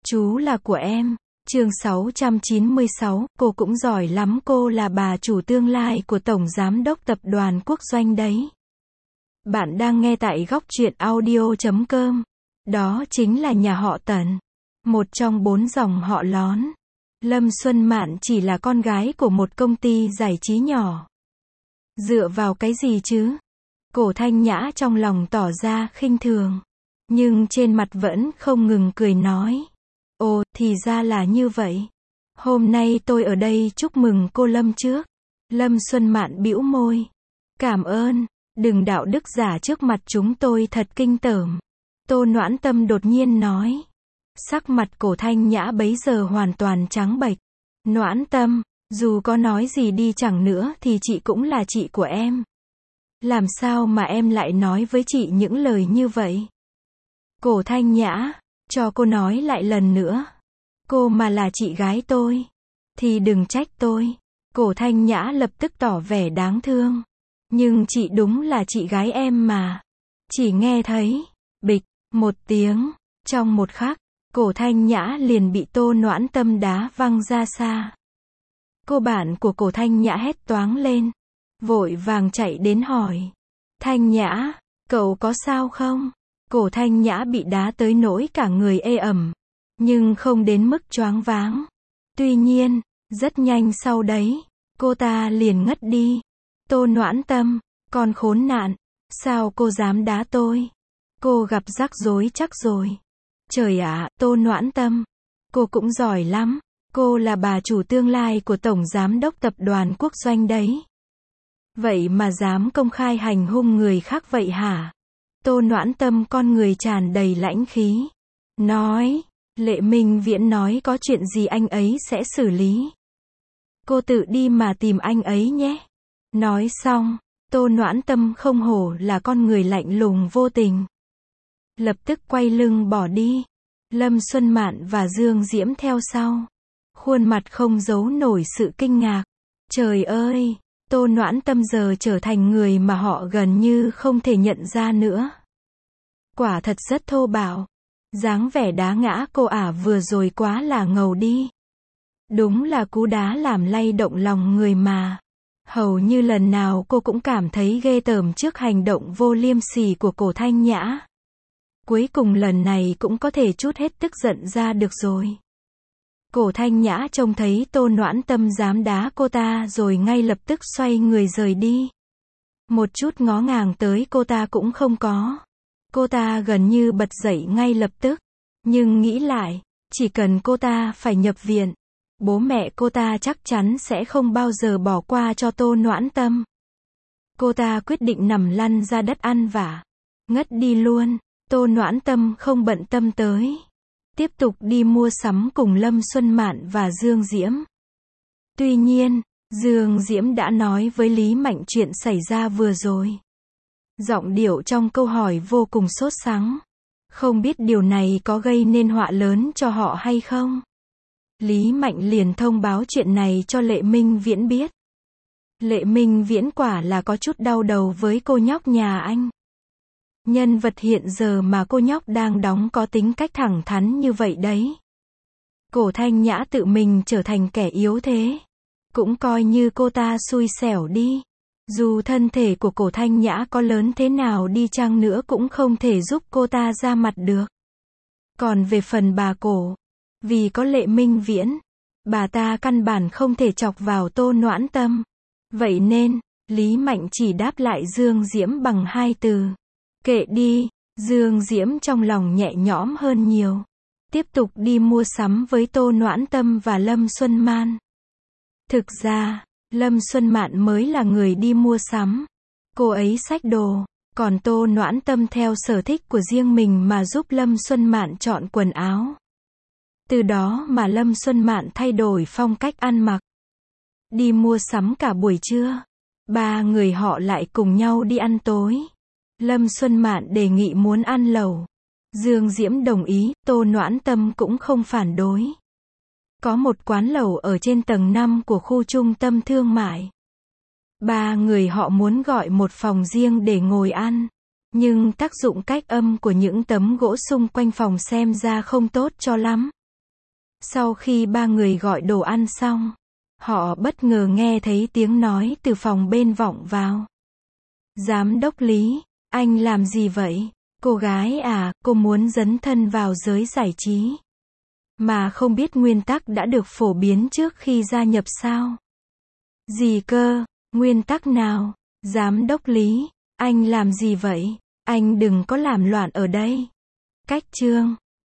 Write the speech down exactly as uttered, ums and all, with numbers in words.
Chú là của em. Chương sáu trăm chín mươi sáu, cô cũng giỏi lắm, cô là bà chủ tương lai của Tổng Giám đốc Tập đoàn Quốc Doanh đấy. Bạn đang nghe tại góc truyện audio chấm com. Đó chính là nhà họ Tần. Một trong bốn dòng họ Lón. Lâm Xuân Mạn chỉ là con gái của một công ty giải trí nhỏ. Dựa vào cái gì chứ? Cổ Thanh Nhã trong lòng tỏ ra khinh thường. Nhưng trên mặt vẫn không ngừng cười nói. Ồ, thì ra là như vậy. Hôm nay tôi ở đây chúc mừng cô Lâm trước. Lâm Xuân Mạn bĩu môi. Cảm ơn, đừng đạo đức giả trước mặt chúng tôi, thật kinh tởm. Tô Noãn Tâm đột nhiên nói. Sắc mặt Cổ Thanh Nhã bấy giờ hoàn toàn trắng bệch. Noãn Tâm, dù có nói gì đi chẳng nữa thì chị cũng là chị của em. Làm sao mà em lại nói với chị những lời như vậy? Cổ Thanh Nhã, cho cô nói lại lần nữa. Cô mà là chị gái tôi, thì đừng trách tôi. Cổ Thanh Nhã lập tức tỏ vẻ đáng thương. Nhưng chị đúng là chị gái em mà. Chỉ nghe thấy, bịch, một tiếng, trong một khắc, Cổ Thanh Nhã liền bị Tô Noãn Tâm đá văng ra xa. Cô bạn của Cổ Thanh Nhã hét toáng lên, vội vàng chạy đến hỏi. Thanh Nhã, cậu có sao không? Cổ Thanh Nhã bị đá tới nỗi cả người ê ẩm, nhưng không đến mức choáng váng. Tuy nhiên, rất nhanh sau đấy, cô ta liền ngất đi. Tô Noãn Tâm, con khốn nạn, sao cô dám đá tôi? Cô gặp rắc rối chắc rồi. Trời ạ, Tô Noãn Tâm, cô cũng giỏi lắm. Cô là bà chủ tương lai của Tổng Giám đốc Tập đoàn Quốc Doanh đấy. Vậy mà dám công khai hành hung người khác vậy hả? Tô Noãn Tâm con người tràn đầy lãnh khí. Nói, Lệ Minh Viễn nói có chuyện gì anh ấy sẽ xử lý. Cô tự đi mà tìm anh ấy nhé. Nói xong, Tô Noãn Tâm không hổ là con người lạnh lùng vô tình. Lập tức quay lưng bỏ đi. Lâm Xuân Mạn và Dương Diễm theo sau. Khuôn mặt không giấu nổi sự kinh ngạc. Trời ơi, Tô Noãn Tâm giờ trở thành người mà họ gần như không thể nhận ra nữa. Quả thật rất thô bạo. Dáng vẻ đá ngã cô ả vừa rồi quá là ngầu đi. Đúng là cú đá làm lay động lòng người mà. Hầu như lần nào cô cũng cảm thấy ghê tởm trước hành động vô liêm sỉ của Cổ Thanh Nhã. Cuối cùng lần này cũng có thể trút hết tức giận ra được rồi. Cổ Thanh Nhã trông thấy Tô Noãn Tâm dám đá cô ta rồi ngay lập tức xoay người rời đi. Một chút ngó ngàng tới cô ta cũng không có. Cô ta gần như bật dậy ngay lập tức. Nhưng nghĩ lại, chỉ cần cô ta phải nhập viện, bố mẹ cô ta chắc chắn sẽ không bao giờ bỏ qua cho Tô Noãn Tâm. Cô ta quyết định nằm lăn ra đất ăn vả. Ngất đi luôn. Tô Noãn Tâm không bận tâm tới. Tiếp tục đi mua sắm cùng Lâm Xuân Mạn và Dương Diễm. Tuy nhiên, Dương Diễm đã nói với Lý Mạnh chuyện xảy ra vừa rồi. Giọng điệu trong câu hỏi vô cùng sốt sắng. Không biết điều này có gây nên họa lớn cho họ hay không? Lý Mạnh liền thông báo chuyện này cho Lệ Minh Viễn biết. Lệ Minh Viễn quả là có chút đau đầu với cô nhóc nhà anh. Nhân vật hiện giờ mà cô nhóc đang đóng có tính cách thẳng thắn như vậy đấy. Cổ Thanh Nhã tự mình trở thành kẻ yếu thế. Cũng coi như cô ta xui xẻo đi. Dù thân thể của Cổ Thanh Nhã có lớn thế nào đi chăng nữa cũng không thể giúp cô ta ra mặt được. Còn về phần bà Cổ, vì có Lệ Minh Viễn, bà ta căn bản không thể chọc vào Tô Noãn Tâm. Vậy nên, Lý Mạnh chỉ đáp lại Dương Diễm bằng hai từ. Kệ đi. Dương Diễm trong lòng nhẹ nhõm hơn nhiều. Tiếp tục đi mua sắm với Tô Noãn Tâm và Lâm Xuân Man. Thực ra, Lâm Xuân Mạn mới là người đi mua sắm. Cô ấy xách đồ, còn Tô Noãn Tâm theo sở thích của riêng mình mà giúp Lâm Xuân Mạn chọn quần áo. Từ đó mà Lâm Xuân Mạn thay đổi phong cách ăn mặc. Đi mua sắm cả buổi trưa, ba người họ lại cùng nhau đi ăn tối. Lâm Xuân Mạn đề nghị muốn ăn lẩu. Dương Diễm đồng ý, Tô Noãn Tâm cũng không phản đối. Có một quán lẩu ở trên tầng năm của khu trung tâm thương mại. Ba người họ muốn gọi một phòng riêng để ngồi ăn. Nhưng tác dụng cách âm của những tấm gỗ xung quanh phòng xem ra không tốt cho lắm. Sau khi ba người gọi đồ ăn xong, họ bất ngờ nghe thấy tiếng nói từ phòng bên vọng vào. Giám đốc Lý, anh làm gì vậy? Cô gái à, cô muốn dấn thân vào giới giải trí. Mà không biết nguyên tắc đã được phổ biến trước khi gia nhập sao? Gì cơ? Nguyên tắc nào? Giám đốc Lý, anh làm gì vậy? Anh đừng có làm loạn ở đây. Cách chương